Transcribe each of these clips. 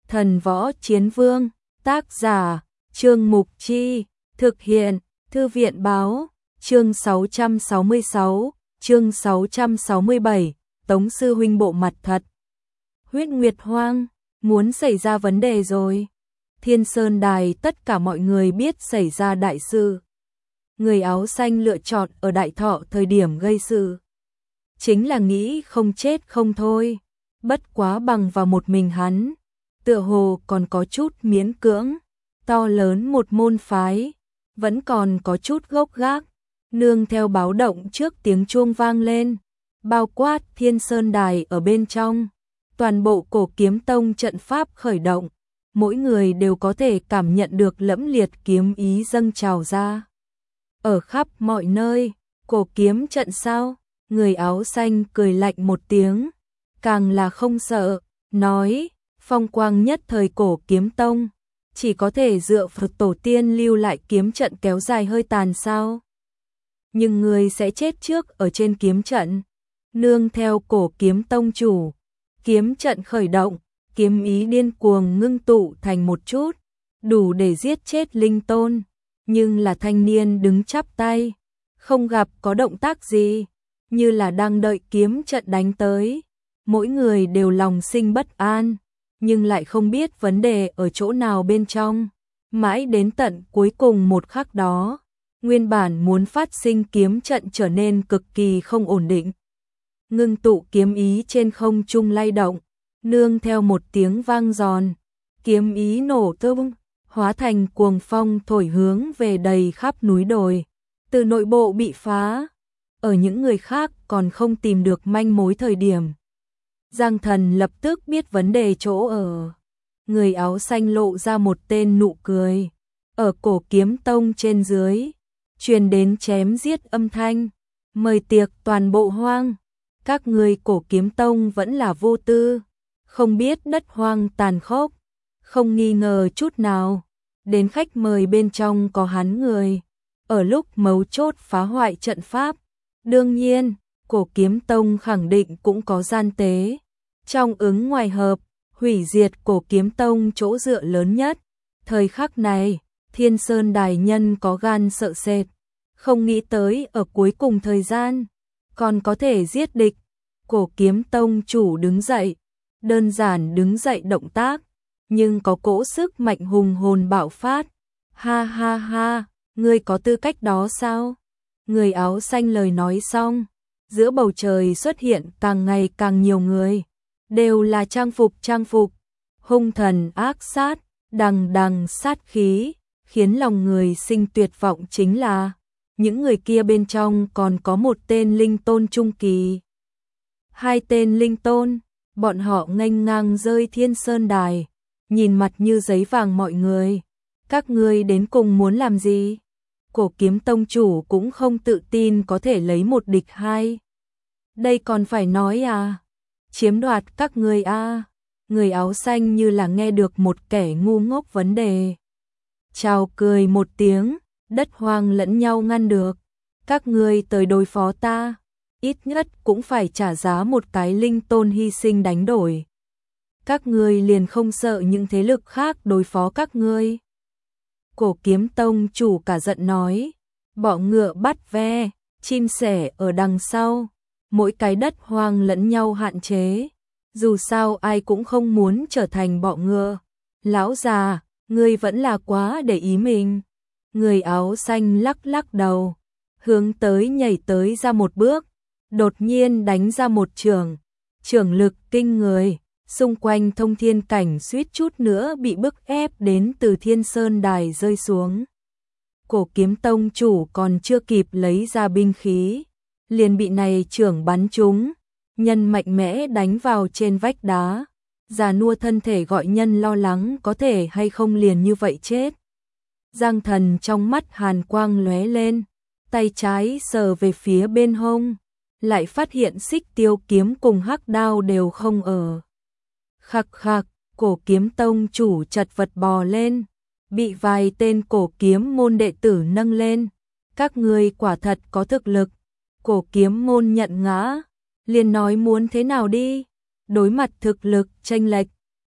Thần võ chiến vương, tác giả, Trương Mục Chi, thực hiện, Thư viện báo, chương 666, chương 667, Tống sư huynh bộ mặt thật. Huyết Nguyệt Hoang, muốn xảy ra vấn đề rồi. Thiên Sơn Đài tất cả mọi người biết xảy ra đại sự. Người áo xanh lựa chọn ở Đại Thọ thời điểm gây sự. Chính là nghĩ không chết không thôi, bất quá bằng vào một mình hắn. Tựa hồ còn có chút miễn cưỡng, to lớn một môn phái, vẫn còn có chút gốc gác, nương theo báo động trước tiếng chuông vang lên, bao quát Thiên Sơn Đài ở bên trong, toàn bộ Cổ Kiếm Tông trận pháp khởi động, mỗi người đều có thể cảm nhận được lẫm liệt kiếm ý dâng trào ra. Ở khắp mọi nơi, Cổ Kiếm trận sao? Người áo xanh cười lạnh một tiếng, càng là không sợ, nói, phong quang nhất thời Cổ Kiếm Tông, chỉ có thể dựa vào tổ tiên lưu lại kiếm trận kéo dài hơi tàn sao? Nhưng người sẽ chết trước ở trên kiếm trận. Nương theo Cổ Kiếm Tông chủ, kiếm trận khởi động, kiếm ý điên cuồng ngưng tụ thành một chút, đủ để giết chết linh tôn, nhưng là thanh niên đứng chắp tay, không gặp có động tác gì, như là đang đợi kiếm trận đánh tới. Mỗi người đều lòng sinh bất an, nhưng lại không biết vấn đề ở chỗ nào bên trong. Mãi đến tận cuối cùng một khắc đó, nguyên bản muốn phát sinh kiếm trận trở nên cực kỳ không ổn định. Ngưng tụ kiếm ý trên không trung lay động, nương theo một tiếng vang giòn, kiếm ý nổ tung, hóa thành cuồng phong thổi hướng về đầy khắp núi đồi, từ nội bộ bị phá. Ở những người khác còn không tìm được manh mối thời điểm, Giang Thần lập tức biết vấn đề chỗ ở. Người áo xanh lộ ra một tên nụ cười. Ở Cổ Kiếm Tông trên dưới, truyền đến chém giết âm thanh, mời tiệc toàn bộ hoang. Các người Cổ Kiếm Tông vẫn là vô tư, không biết đất hoang tàn khốc, không nghi ngờ chút nào. Đến khách mời bên trong có hắn người, ở lúc mấu chốt phá hoại trận pháp. Đương nhiên, Cổ Kiếm Tông khẳng định cũng có gian tế. Trong ứng ngoài hợp, hủy diệt Cổ Kiếm Tông chỗ dựa lớn nhất. Thời khắc này, Thiên Sơn Đài nhân có gan sợ sệt, không nghĩ tới ở cuối cùng thời gian, còn có thể giết địch. Cổ Kiếm Tông chủ đứng dậy, đơn giản đứng dậy động tác, nhưng có cỗ sức mạnh hùng hồn bạo phát. Ha ha ha, ngươi có tư cách đó sao? Người áo xanh lời nói xong, giữa bầu trời xuất hiện càng ngày càng nhiều người, đều là trang phục, hung thần ác sát, đằng đằng sát khí, khiến lòng người sinh tuyệt vọng chính là, những người kia bên trong còn có một tên linh tôn trung kỳ. Hai tên linh tôn, bọn họ nghênh ngang rơi Thiên Sơn Đài, nhìn mặt như giấy vàng mọi người. Các ngươi đến cùng muốn làm gì? Cổ Kiếm Tông chủ cũng không tự tin có thể lấy một địch hai. Đây còn phải nói à? Chiếm đoạt các ngươi à? Người áo xanh như là nghe được một kẻ ngu ngốc vấn đề. Chào cười một tiếng, đất hoang lẫn nhau ngăn được. Các ngươi tới đối phó ta, ít nhất cũng phải trả giá một cái linh tôn hy sinh đánh đổi. Các ngươi liền không sợ những thế lực khác đối phó các ngươi? Cổ Kiếm Tông chủ cả giận nói, bọ ngựa bắt ve, chim sẻ ở đằng sau, mỗi cái đất hoang lẫn nhau hạn chế, dù sao ai cũng không muốn trở thành bọ ngựa. Lão già, ngươi vẫn là quá để ý mình. Người áo xanh lắc lắc đầu, hướng tới nhảy tới ra một bước, đột nhiên đánh ra một chưởng lực kinh người. Xung quanh thông thiên cảnh suýt chút nữa bị bức ép đến từ Thiên Sơn Đài rơi xuống. Cổ Kiếm Tông chủ còn chưa kịp lấy ra binh khí, liền bị này chưởng bắn trúng, nhân mạnh mẽ đánh vào trên vách đá. Già nua thân thể gọi nhân lo lắng có thể hay không liền như vậy chết. Giang Thần trong mắt hàn quang lóe lên, tay trái sờ về phía bên hông, lại phát hiện Xích Tiêu kiếm cùng hắc đao đều không ở. Khắc khắc, Cổ Kiếm Tông chủ chật vật bò lên, bị vài tên cổ kiếm môn đệ tử nâng lên. Các ngươi quả thật có thực lực. Cổ kiếm môn nhận ngã, liền nói muốn thế nào đi. Đối mặt thực lực chênh lệch,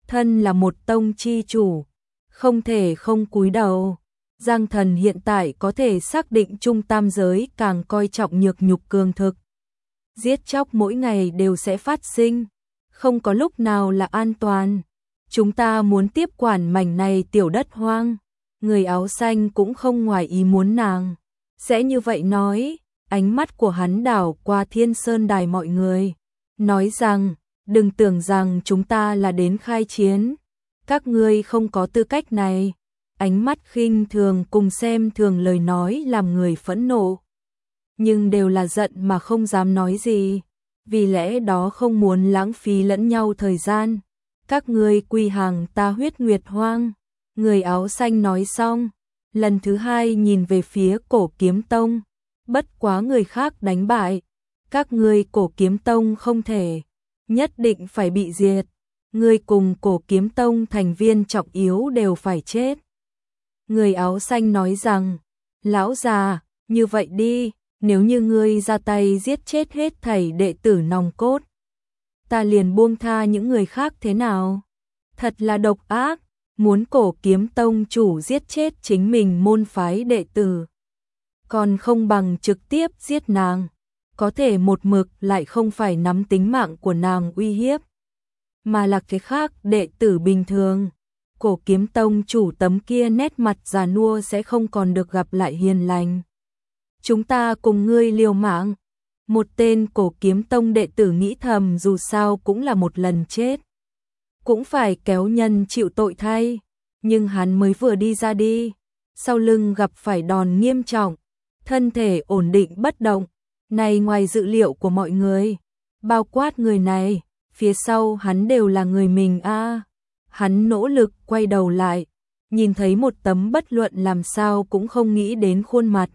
thân là một tông chi chủ, không thể không cúi đầu. Giang Thần hiện tại có thể xác định Trung Tam giới càng coi trọng nhược nhục cường thực. Giết chóc mỗi ngày đều sẽ phát sinh, không có lúc nào là an toàn. Chúng ta muốn tiếp quản mảnh này tiểu đất hoang. Người áo xanh cũng không ngoài ý muốn nàng sẽ như vậy nói, ánh mắt của hắn đảo qua Thiên Sơn Đài mọi người, nói rằng, đừng tưởng rằng chúng ta là đến khai chiến, các ngươi không có tư cách này. Ánh mắt khinh thường cùng xem thường lời nói làm người phẫn nộ, nhưng đều là giận mà không dám nói gì, vì lẽ đó không muốn lãng phí lẫn nhau thời gian. Các ngươi quy hàng ta Huyết Nguyệt Hoang. Người áo xanh nói xong, lần thứ hai nhìn về phía Cổ Kiếm Tông, bất quá người khác đánh bại, các ngươi Cổ Kiếm Tông không thể, nhất định phải bị diệt. Ngươi cùng Cổ Kiếm Tông thành viên trọng yếu đều phải chết. Người áo xanh nói rằng, lão già, như vậy đi, nếu như ngươi ra tay giết chết hết thảy đệ tử nòng cốt, ta liền buông tha những người khác thế nào? Thật là độc ác, muốn Cổ Kiếm Tông chủ giết chết chính mình môn phái đệ tử, còn không bằng trực tiếp giết nàng, có thể một mực lại không phải nắm tính mạng của nàng uy hiếp, mà là cái khác đệ tử bình thường. Cổ Kiếm Tông chủ tấm kia nét mặt già nua sẽ không còn được gặp lại hiền lành. Chúng ta cùng ngươi liều mạng. Một tên Cổ Kiếm Tông đệ tử nghĩ thầm, dù sao cũng là một lần chết, cũng phải kéo nhân chịu tội thay. Nhưng hắn mới vừa đi ra đi, sau lưng gặp phải đòn nghiêm trọng, thân thể ổn định bất động. Này ngoài dự liệu của mọi người, bao quát người này, phía sau hắn đều là người mình a. Hắn nỗ lực quay đầu lại, nhìn thấy một tấm bất luận làm sao cũng không nghĩ đến khuôn mặt.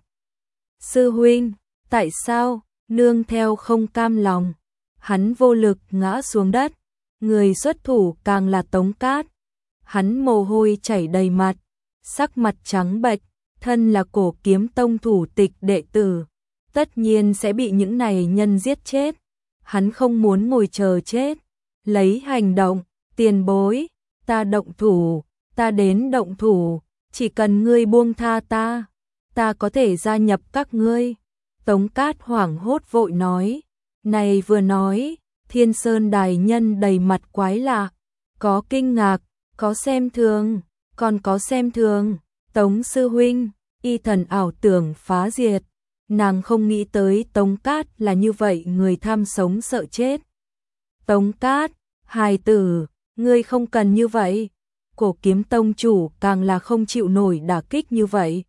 Sư huynh, tại sao? Nương theo không cam lòng, hắn vô lực ngã xuống đất. Người xuất thủ càng là Tống Cát. Hắn mồ hôi chảy đầy mặt, sắc mặt trắng bệch, thân là Cổ Kiếm Tông thủ tịch đệ tử, tất nhiên sẽ bị những này nhân giết chết. Hắn không muốn ngồi chờ chết, lấy hành động. Tiền bối, ta động thủ, ta đến động thủ, chỉ cần ngươi buông tha ta, ta có thể gia nhập các ngươi. Tống Cát hoảng hốt vội nói. Này vừa nói, Thiên Sơn Đài nhân đầy mặt quái lạ, có kinh ngạc, có xem thường, còn có xem thường. Tống sư huynh, y thần ảo tưởng phá diệt. Nàng không nghĩ tới Tống Cát là như vậy người tham sống sợ chết. Tống Cát, hài tử, ngươi không cần như vậy. Cổ Kiếm Tông chủ càng là không chịu nổi đả kích như vậy.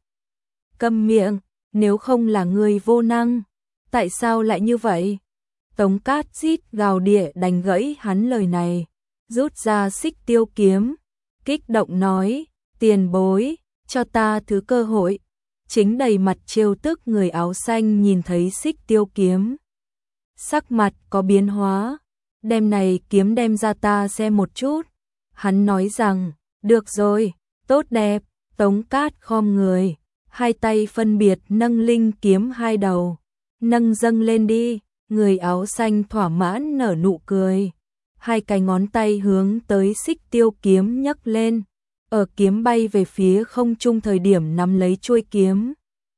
Câm miệng, nếu không là ngươi vô năng, tại sao lại như vậy? Tống Cát rít gào địa đánh gãy hắn lời này, rút ra Xích Tiêu kiếm, kích động nói, tiền bối, cho ta thứ cơ hội. Chính đầy mặt trêu tức người áo xanh nhìn thấy Xích Tiêu kiếm, sắc mặt có biến hóa, đem này kiếm đem ra ta xem một chút. Hắn nói rằng, được rồi, tốt đẹp. Tống Cát khom người, hai tay phân biệt nâng linh kiếm hai đầu, nâng dâng lên đi. Người áo xanh thỏa mãn nở nụ cười, hai cái ngón tay hướng tới Xích Tiêu kiếm nhấc lên, ở kiếm bay về phía không trung thời điểm nắm lấy chuôi kiếm.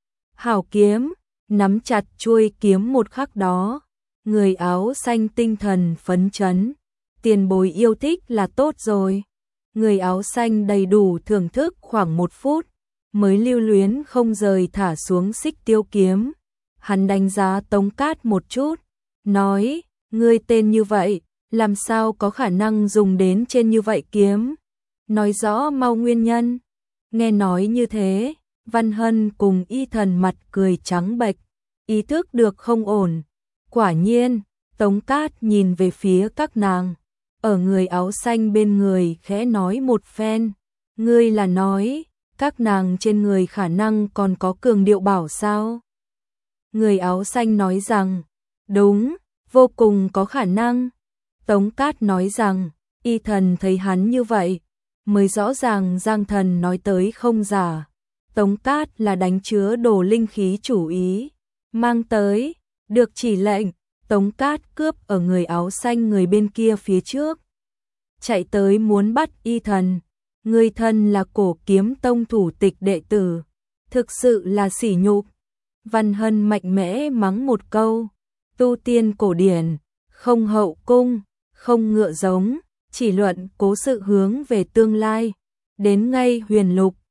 Hảo kiếm, nắm chặt chuôi kiếm một khắc đó, người áo xanh tinh thần phấn chấn, tiền bối yêu thích là tốt rồi. Người áo xanh đầy đủ thưởng thức khoảng 1 phút, mới lưu luyến không rời thả xuống Xích Tiêu kiếm. Hắn đánh giá Tống Cát một chút, nói, ngươi tên như vậy, làm sao có khả năng dùng đến trên như vậy kiếm? Nói rõ mau nguyên nhân. Nghe nói như thế, Văn Hân cùng y thần mặt cười trắng bệch, ý thức được không ổn. Quả nhiên, Tống Cát nhìn về phía các nàng, ở người áo xanh bên người khẽ nói một phen. Ngươi là nói, các nàng trên người khả năng còn có cường điệu bảo sao? Người áo xanh nói rằng, đúng, vô cùng có khả năng. Tống Cát nói rằng, y thần thấy hắn như vậy, mới rõ ràng Giang Thần nói tới không giả. Tống Cát là đánh chứa đồ linh khí chủ ý, mang tới, được chỉ lệnh, Tống Cát cướp ở người áo xanh người bên kia phía trước. chạy tới muốn bắt y thần. Người thân là Cổ Kiếm Tông thủ tịch đệ tử, thực sự là sỉ nhục. Văn Hân mạnh mẽ mắng một câu, tu tiên cổ điển, không hậu cung, không ngựa giống, chỉ luận cố sự hướng về tương lai. Đến ngay Huyền Lục,